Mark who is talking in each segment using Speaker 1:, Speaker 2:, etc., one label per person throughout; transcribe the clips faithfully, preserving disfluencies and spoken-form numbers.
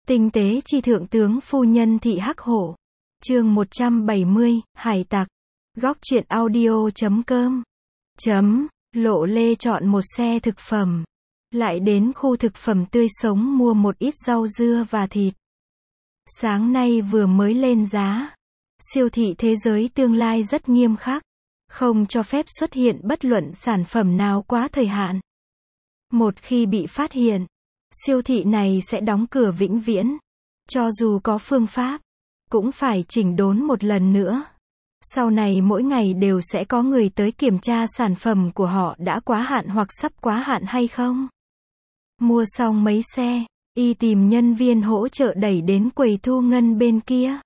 Speaker 1: Tinh tế chi thượng tướng phu nhân thị Hắc Hổ. Chương một trăm bảy mươi, Hải tặc. Góc truyện audio chấm com. Chấm, Lộ Lê chọn một xe thực phẩm. Lại đến khu thực phẩm tươi sống mua một ít rau dưa và thịt. Sáng nay vừa mới lên giá. Siêu thị thế giới tương lai rất nghiêm khắc. Không cho phép xuất hiện bất luận sản phẩm nào quá thời hạn. Một khi bị phát hiện, siêu thị này sẽ đóng cửa vĩnh viễn. Cho dù có phương pháp, cũng phải chỉnh đốn một lần nữa. Sau này mỗi ngày đều sẽ có người tới kiểm tra sản phẩm của họ đã quá hạn hoặc sắp quá hạn hay không. Mua xong mấy xe, y tìm nhân viên hỗ trợ đẩy đến quầy thu ngân bên kia.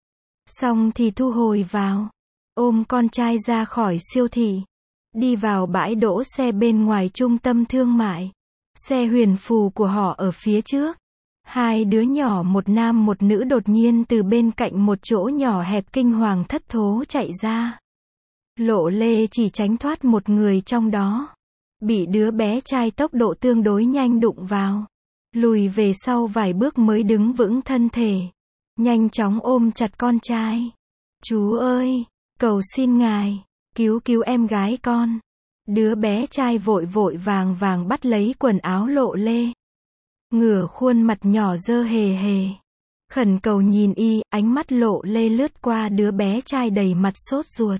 Speaker 1: Xong thì thu hồi vào. Ôm con trai ra khỏi siêu thị. Đi vào bãi đỗ xe bên ngoài trung tâm thương mại. Xe huyền phù của họ ở phía trước. Hai đứa nhỏ một nam một nữ đột nhiên từ bên cạnh một chỗ nhỏ hẹp kinh hoàng thất thố chạy ra. Lộ Lê chỉ tránh thoát một người trong đó. Bị đứa bé trai tốc độ tương đối nhanh đụng vào. Lùi về sau vài bước mới đứng vững thân thể. Nhanh chóng ôm chặt con trai. Chú ơi, cầu xin ngài, cứu cứu em gái con. Đứa bé trai vội vội vàng vàng bắt lấy quần áo Lộ Lê. Ngửa khuôn mặt nhỏ dơ hề hề. Khẩn cầu nhìn y, ánh mắt Lộ Lê lướt qua đứa bé trai đầy mặt sốt ruột.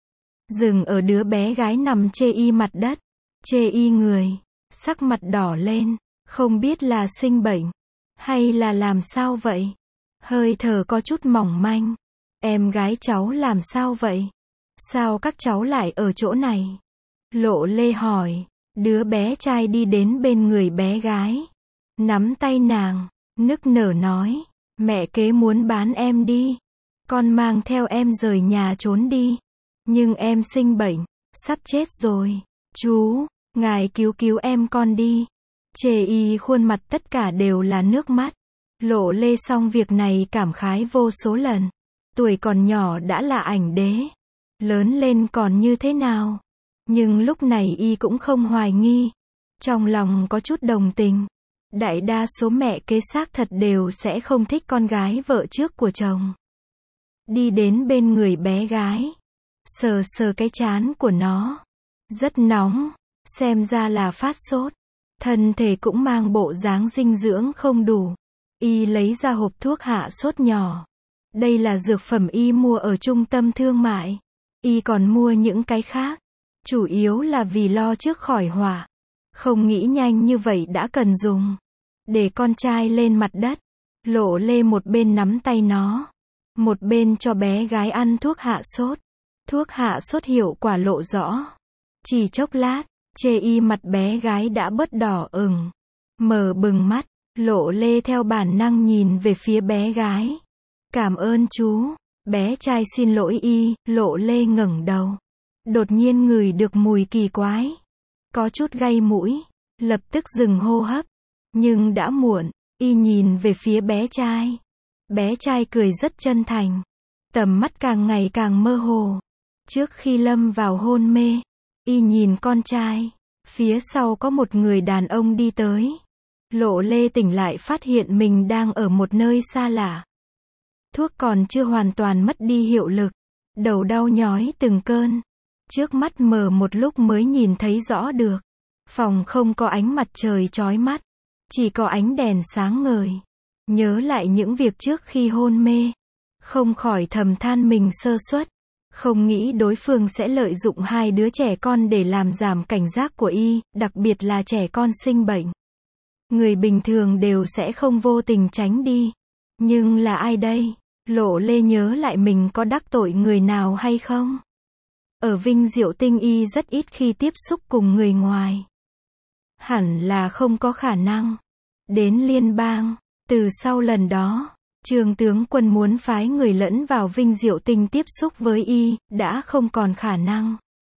Speaker 1: Dừng ở đứa bé gái nằm chê y mặt đất. Chê y người. Sắc mặt đỏ lên. Không biết là sinh bệnh. Hay là làm sao vậy? Hơi thở có chút mỏng manh. Em gái cháu làm sao vậy? Sao các cháu lại ở chỗ này? Lộ Lê hỏi. Đứa bé trai đi đến bên người bé gái. Nắm tay nàng. Nức nở nói. Mẹ kế muốn bán em đi. Con mang theo em rời nhà trốn đi. Nhưng em sinh bệnh. Sắp chết rồi. Chú, ngài cứu cứu em con đi. Chê y khuôn mặt tất cả đều là nước mắt. Lộ Lê xong việc này cảm khái vô số lần. Tuổi còn nhỏ đã là ảnh đế. Lớn lên còn như thế nào? Nhưng lúc này y cũng không hoài nghi. Trong lòng có chút đồng tình. Đại đa số mẹ kế xác thật đều sẽ không thích con gái vợ trước của chồng. Đi đến bên người bé gái. Sờ sờ cái trán của nó. Rất nóng. Xem ra là phát sốt. Thân thể cũng mang bộ dáng dinh dưỡng không đủ. Y lấy ra hộp thuốc hạ sốt nhỏ. Đây là dược phẩm y mua ở trung tâm thương mại. Y còn mua những cái khác. Chủ yếu là vì lo trước khỏi họa. Không nghĩ nhanh như vậy đã cần dùng. Để con trai lên mặt đất. Lộ Lê một bên nắm tay nó. Một bên cho bé gái ăn thuốc hạ sốt. Thuốc hạ sốt hiệu quả lộ rõ. Chỉ chốc lát, chê y mặt bé gái đã bớt đỏ ửng. Mở bừng mắt. Lộ Lê theo bản năng nhìn về phía bé gái. Cảm ơn chú. Bé trai xin lỗi y. Lộ Lê ngẩng đầu. Đột nhiên ngửi được mùi kỳ quái. Có chút gay mũi. Lập tức dừng hô hấp. Nhưng đã muộn. Y nhìn về phía bé trai. Bé trai cười rất chân thành. Tầm mắt càng ngày càng mơ hồ. Trước khi lâm vào hôn mê, y nhìn con trai. Phía sau có một người đàn ông đi tới. Lộ Lê tỉnh lại phát hiện mình đang ở một nơi xa lạ. Thuốc còn chưa hoàn toàn mất đi hiệu lực. Đầu đau nhói từng cơn. Trước mắt mờ một lúc mới nhìn thấy rõ được. Phòng không có ánh mặt trời chói mắt. Chỉ có ánh đèn sáng ngời. Nhớ lại những việc trước khi hôn mê. Không khỏi thầm than mình sơ suất. Không nghĩ đối phương sẽ lợi dụng hai đứa trẻ con để làm giảm cảnh giác của y, đặc biệt là trẻ con sinh bệnh. Người bình thường đều sẽ không vô tình tránh đi. Nhưng là ai đây? Lộ Lê nhớ lại mình có đắc tội người nào hay không? Ở Vinh Diệu Tinh y rất ít khi tiếp xúc cùng người ngoài. Hẳn là không có khả năng. Đến liên bang, từ sau lần đó, Trường tướng quân muốn phái người lẫn vào Vinh Diệu Tinh tiếp xúc với y, đã không còn khả năng.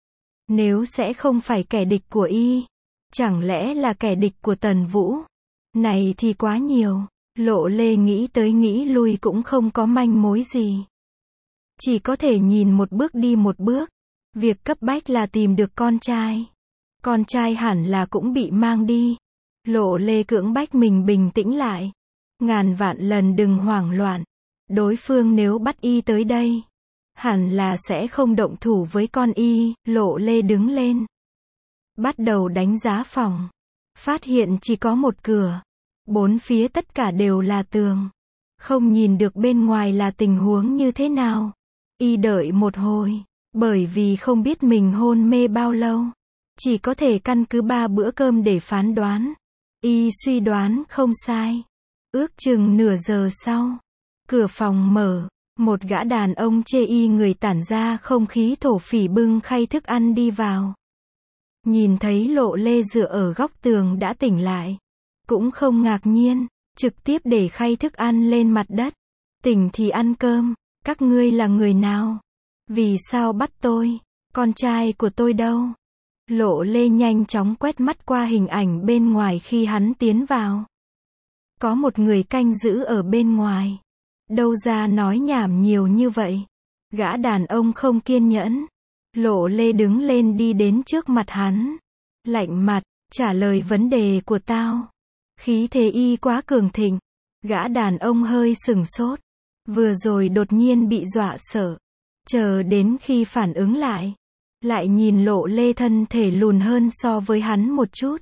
Speaker 1: Nếu sẽ không phải kẻ địch của y, chẳng lẽ là kẻ địch của Tần Vũ? Này thì quá nhiều. Lộ Lê nghĩ tới nghĩ lui cũng không có manh mối gì. Chỉ có thể nhìn một bước đi một bước. Việc cấp bách là tìm được con trai. Con trai hẳn là cũng bị mang đi. Lộ Lê cưỡng bách mình bình tĩnh lại. Ngàn vạn lần đừng hoảng loạn. Đối phương nếu bắt y tới đây, hẳn là sẽ không động thủ với con y. Lộ Lê đứng lên, bắt đầu đánh giá phòng. Phát hiện chỉ có một cửa. Bốn phía tất cả đều là tường. Không nhìn được bên ngoài là tình huống như thế nào. Y đợi một hồi, bởi vì không biết mình hôn mê bao lâu, chỉ có thể căn cứ ba bữa cơm để phán đoán. Y suy đoán không sai. Ước chừng nửa giờ sau, cửa phòng mở, một gã đàn ông chê y người tản ra không khí thổ phỉ bưng khay thức ăn đi vào. Nhìn thấy Lộ Lê dựa ở góc tường đã tỉnh lại, cũng không ngạc nhiên, trực tiếp để khay thức ăn lên mặt đất. Tỉnh thì ăn cơm, các ngươi là người nào? Vì sao bắt tôi? Con trai của tôi đâu? Lộ Lê nhanh chóng quét mắt qua hình ảnh bên ngoài khi hắn tiến vào. Có một người canh giữ ở bên ngoài. Đâu ra nói nhảm nhiều như vậy. Gã đàn ông không kiên nhẫn. Lộ Lê đứng lên đi đến trước mặt hắn. Lạnh mặt, trả lời vấn đề của tao. Khí thế y quá cường thịnh. Gã đàn ông hơi sửng sốt. Vừa rồi đột nhiên bị dọa sợ. Chờ đến khi phản ứng lại, lại nhìn Lộ Lê thân thể lùn hơn so với hắn một chút.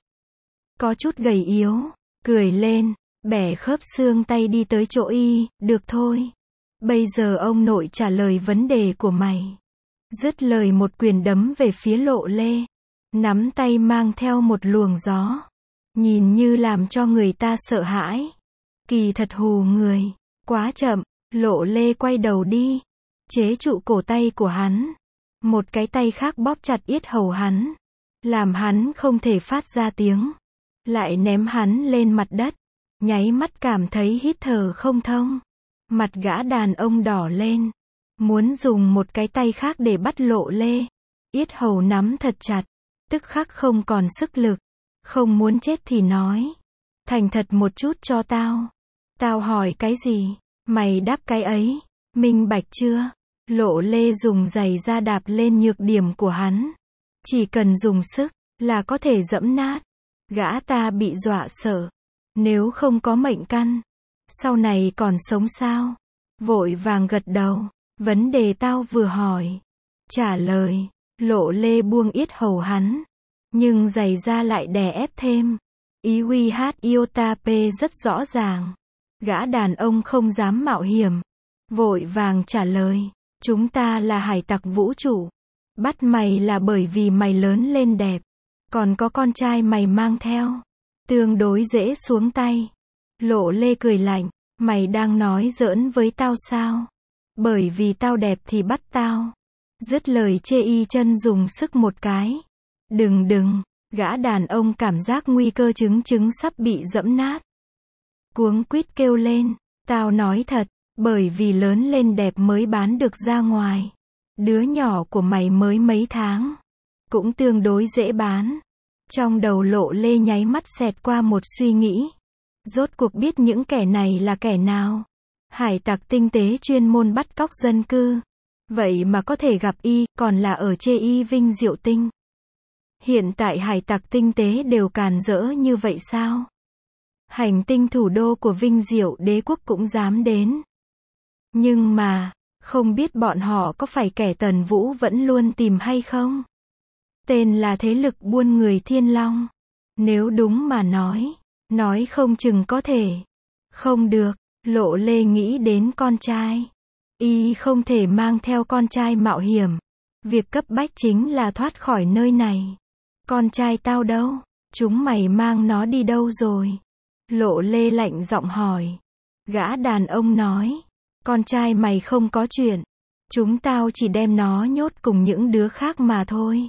Speaker 1: Có chút gầy yếu, cười lên, bẻ khớp xương tay đi tới chỗ y. Được thôi. Bây giờ ông nội trả lời vấn đề của mày. Dứt lời một quyền đấm về phía Lộ Lê. Nắm tay mang theo một luồng gió. Nhìn như làm cho người ta sợ hãi. Kỳ thật hù người. Quá chậm. Lộ Lê quay đầu đi. Chế trụ cổ tay của hắn. Một cái tay khác bóp chặt yết hầu hắn. Làm hắn không thể phát ra tiếng. Lại ném hắn lên mặt đất. Nháy mắt cảm thấy hít thở không thông. Mặt gã đàn ông đỏ lên. Muốn dùng một cái tay khác để bắt Lộ Lê. Yết hầu nắm thật chặt. Tức khắc không còn sức lực. Không muốn chết thì nói. Thành thật một chút cho tao. Tao hỏi cái gì? Mày đáp cái ấy. Minh bạch chưa? Lộ Lê dùng giày da đạp lên nhược điểm của hắn. Chỉ cần dùng sức, là có thể dẫm nát. Gã ta bị dọa sợ. Nếu không có mệnh căn, sau này còn sống sao? Vội vàng gật đầu. Vấn đề tao vừa hỏi. Trả lời. Lộ Lê buông yết hầu hắn. Nhưng giày da lại đè ép thêm. Ý quy hát iota p rất rõ ràng. Gã đàn ông không dám mạo hiểm. Vội vàng trả lời. Chúng ta là hải tặc vũ trụ. Bắt mày là bởi vì mày lớn lên đẹp. Còn có con trai mày mang theo. Tương đối dễ xuống tay. Lộ Lê cười lạnh. Mày đang nói giỡn với tao sao? Bởi vì tao đẹp thì bắt tao. Dứt lời chê y chân dùng sức một cái. Đừng đừng. Gã đàn ông cảm giác nguy cơ chứng chứng sắp bị dẫm nát. Cuống quýt kêu lên. Tao nói thật. Bởi vì lớn lên đẹp mới bán được ra ngoài. Đứa nhỏ của mày mới mấy tháng. Cũng tương đối dễ bán. Trong đầu Lộ Lê nháy mắt xẹt qua một suy nghĩ. Rốt cuộc biết những kẻ này là kẻ nào? Hải tặc tinh tế chuyên môn bắt cóc dân cư. Vậy mà có thể gặp y, còn là ở chê y Vinh Diệu Tinh. Hiện tại hải tặc tinh tế đều càn rỡ như vậy sao? Hành tinh thủ đô của Vinh Diệu Đế quốc cũng dám đến. Nhưng mà, không biết bọn họ có phải kẻ Tần Vũ vẫn luôn tìm hay không? Tên là thế lực buôn người Thiên Long. Nếu đúng mà nói, nói không chừng có thể. Không được, Lộ Lê nghĩ đến con trai. Y không thể mang theo con trai mạo hiểm. Việc cấp bách chính là thoát khỏi nơi này. Con trai tao đâu? Chúng mày mang nó đi đâu rồi? Lộ Lê lạnh giọng hỏi. Gã đàn ông nói. Con trai mày không có chuyện. Chúng tao chỉ đem nó nhốt cùng những đứa khác mà thôi.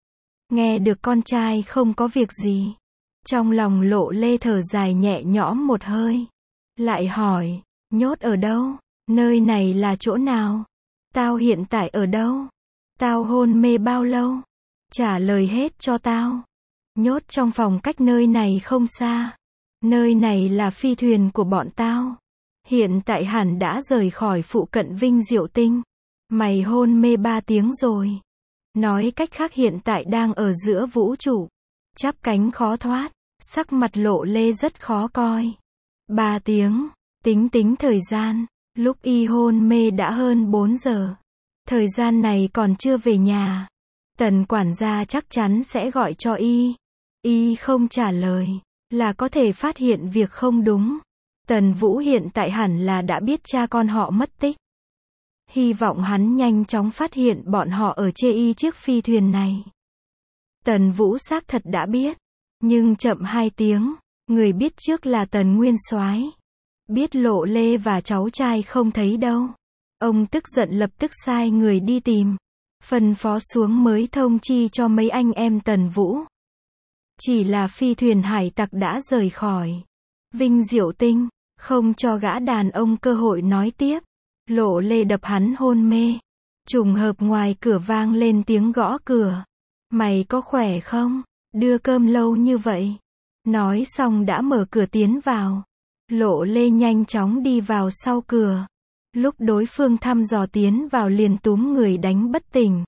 Speaker 1: Nghe được con trai không có việc gì. Trong lòng Lộ Lê thở dài nhẹ nhõm một hơi. Lại hỏi. Nhốt ở đâu? Nơi này là chỗ nào? Tao hiện tại ở đâu? Tao hôn mê bao lâu? Trả lời hết cho tao. Nhốt trong phòng cách nơi này không xa. Nơi này là phi thuyền của bọn tao. Hiện tại hẳn đã rời khỏi phụ cận Vinh Diệu Tinh. Mày hôn mê ba tiếng rồi. Nói cách khác hiện tại đang ở giữa vũ trụ. Chắp cánh khó thoát. Sắc mặt Lộ Lê rất khó coi. Ba tiếng. Tính tính thời gian, lúc y hôn mê đã hơn bốn giờ. Thời gian này còn chưa về nhà. Tần quản gia chắc chắn sẽ gọi cho y. Y không trả lời, là có thể phát hiện việc không đúng. Tần Vũ hiện tại hẳn là đã biết cha con họ mất tích. Hy vọng hắn nhanh chóng phát hiện bọn họ ở chê y chiếc phi thuyền này. Tần Vũ xác thật đã biết, nhưng chậm hai tiếng, người biết trước là Tần Nguyên Soái. Biết Lộ Lê và cháu trai không thấy đâu. Ông tức giận lập tức sai người đi tìm. Phân phó xuống mới thông chi cho mấy anh em Tần Vũ. Chỉ là phi thuyền hải tặc đã rời khỏi Vinh Diệu Tinh, không cho gã đàn ông cơ hội nói tiếp. Lộ Lê đập hắn hôn mê. Trùng hợp ngoài cửa vang lên tiếng gõ cửa. Mày có khỏe không? Đưa cơm lâu như vậy. Nói xong đã mở cửa tiến vào. Lộ Lê nhanh chóng đi vào sau cửa. Lúc đối phương thăm dò tiến vào liền túm người đánh bất tỉnh.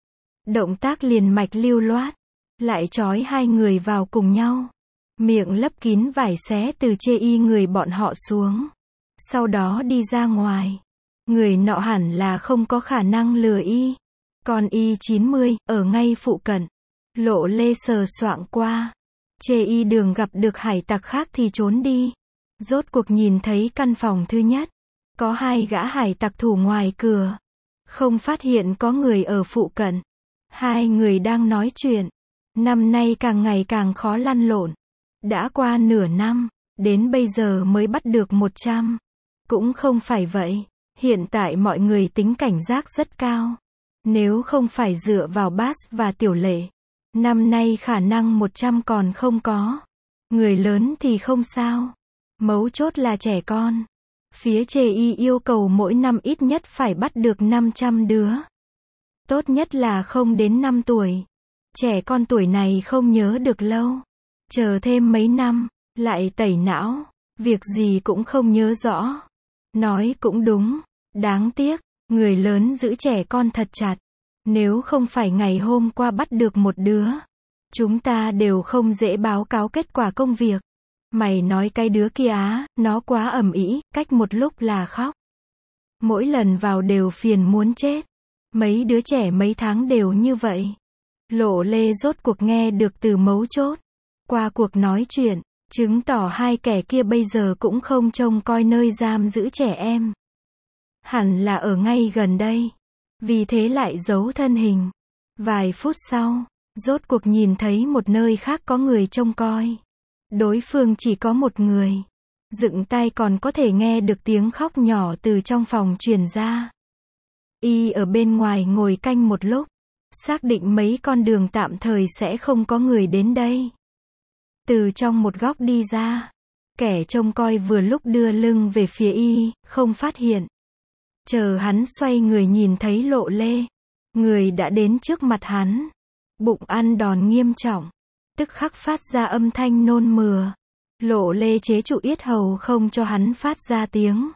Speaker 1: Động tác liền mạch lưu loát. Lại trói hai người vào cùng nhau. Miệng lấp kín vải xé từ chê y người bọn họ xuống. Sau đó đi ra ngoài. Người nọ hẳn là không có khả năng lừa y. Còn y chín mươi, ở ngay phụ cận. Lộ Lê sờ soạng qua. Chê y đường gặp được hải tặc khác thì trốn đi. Rốt cuộc nhìn thấy căn phòng thứ nhất. Có hai gã hải tặc thủ ngoài cửa. Không phát hiện có người ở phụ cận. Hai người đang nói chuyện. Năm nay càng ngày càng khó lăn lộn. Đã qua nửa năm, đến bây giờ mới bắt được một trăm. Cũng không phải vậy. Hiện tại mọi người tính cảnh giác rất cao. Nếu không phải dựa vào Bass và Tiểu Lệ, năm nay khả năng một trăm còn không có. Người lớn thì không sao. Mấu chốt là trẻ con. Phía chê y yêu cầu mỗi năm ít nhất phải bắt được năm trăm đứa. Tốt nhất là không đến năm tuổi. Trẻ con tuổi này không nhớ được lâu. Chờ thêm mấy năm, lại tẩy não. Việc gì cũng không nhớ rõ. Nói cũng đúng. Đáng tiếc, người lớn giữ trẻ con thật chặt. Nếu không phải ngày hôm qua bắt được một đứa, chúng ta đều không dễ báo cáo kết quả công việc. Mày nói cái đứa kia á, nó quá ầm ĩ, cách một lúc là khóc. Mỗi lần vào đều phiền muốn chết. Mấy đứa trẻ mấy tháng đều như vậy. Lộ Lê rốt cuộc nghe được từ mấu chốt. Qua cuộc nói chuyện, chứng tỏ hai kẻ kia bây giờ cũng không trông coi nơi giam giữ trẻ em. Hẳn là ở ngay gần đây. Vì thế lại giấu thân hình. Vài phút sau, rốt cuộc nhìn thấy một nơi khác có người trông coi. Đối phương chỉ có một người. Dựng tay còn có thể nghe được tiếng khóc nhỏ từ trong phòng truyền ra. Y ở bên ngoài ngồi canh một lúc. Xác định mấy con đường tạm thời sẽ không có người đến đây. Từ trong một góc đi ra. Kẻ trông coi vừa lúc đưa lưng về phía Y, không phát hiện. Chờ hắn xoay người nhìn thấy Lộ Lê. Người đã đến trước mặt hắn. Bụng ăn đòn nghiêm trọng. Tức khắc phát ra âm thanh nôn mửa. Lộ Lê chế trụ yết hầu không cho hắn phát ra tiếng.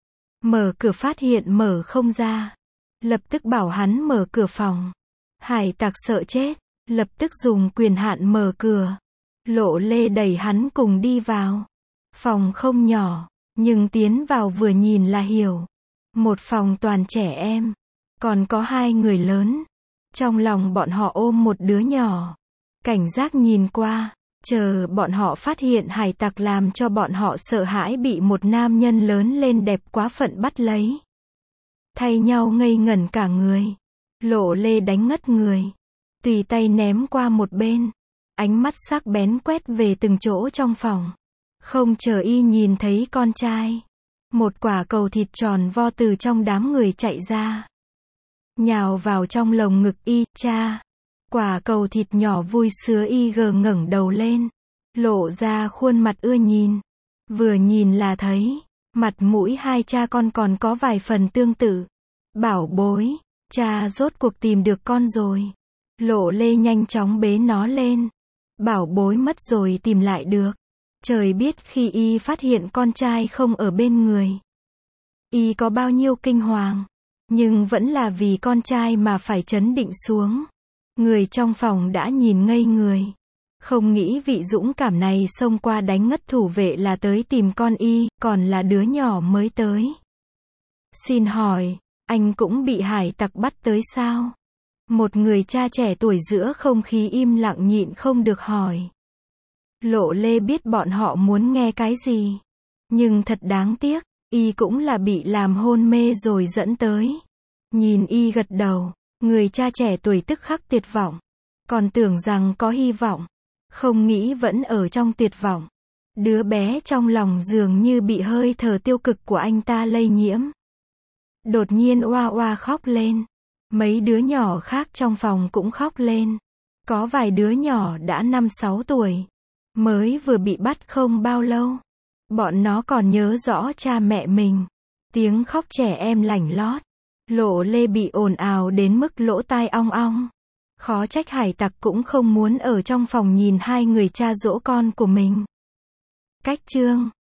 Speaker 1: Mở cửa phát hiện mở không ra. Lập tức bảo hắn mở cửa phòng. Hải tặc sợ chết. Lập tức dùng quyền hạn mở cửa. Lộ Lê đẩy hắn cùng đi vào. Phòng không nhỏ. Nhưng tiến vào vừa nhìn là hiểu. Một phòng toàn trẻ em. Còn có hai người lớn. Trong lòng bọn họ ôm một đứa nhỏ. Cảnh giác nhìn qua. Chờ bọn họ phát hiện hải tặc làm cho bọn họ sợ hãi bị một nam nhân lớn lên đẹp quá phận bắt lấy. Thay nhau ngây ngẩn cả người. Lộ Lê đánh ngất người. Tùy tay ném qua một bên. Ánh mắt sắc bén quét về từng chỗ trong phòng. Không chờ Y nhìn thấy con trai. Một quả cầu thịt tròn vo từ trong đám người chạy ra. Nhào vào trong lồng ngực Y, cha. Quả cầu thịt nhỏ vui sứa Y gờ ngẩng đầu lên. Lộ ra khuôn mặt ưa nhìn. Vừa nhìn là thấy. Mặt mũi hai cha con còn có vài phần tương tự. Bảo bối. Cha rốt cuộc tìm được con rồi. Lộ Lê nhanh chóng bế nó lên. Bảo bối mất rồi tìm lại được. Trời biết khi Y phát hiện con trai không ở bên người. Y có bao nhiêu kinh hoàng. Nhưng vẫn là vì con trai mà phải trấn định xuống. Người trong phòng đã nhìn ngây người. Không nghĩ vị dũng cảm này xông qua đánh ngất thủ vệ là tới tìm con y, còn là đứa nhỏ mới tới. Xin hỏi, anh cũng bị hải tặc bắt tới sao? Một người cha trẻ tuổi giữa không khí im lặng nhịn không được hỏi. Lộ Lê biết bọn họ muốn nghe cái gì. Nhưng thật đáng tiếc, y cũng là bị làm hôn mê rồi dẫn tới. Nhìn y gật đầu, người cha trẻ tuổi tức khắc tuyệt vọng. Còn tưởng rằng có hy vọng. Không nghĩ vẫn ở trong tuyệt vọng. Đứa bé trong lòng dường như bị hơi thở tiêu cực của anh ta lây nhiễm. Đột nhiên oa oa khóc lên. Mấy đứa nhỏ khác trong phòng cũng khóc lên. Có vài đứa nhỏ đã năm sáu tuổi. Mới vừa bị bắt không bao lâu. Bọn nó còn nhớ rõ cha mẹ mình. Tiếng khóc trẻ em lảnh lót. Lộ Lê bị ồn ào đến mức lỗ tai ong ong. Khó trách hải tặc cũng không muốn ở trong phòng nhìn hai người cha dỗ con của mình. Cách chương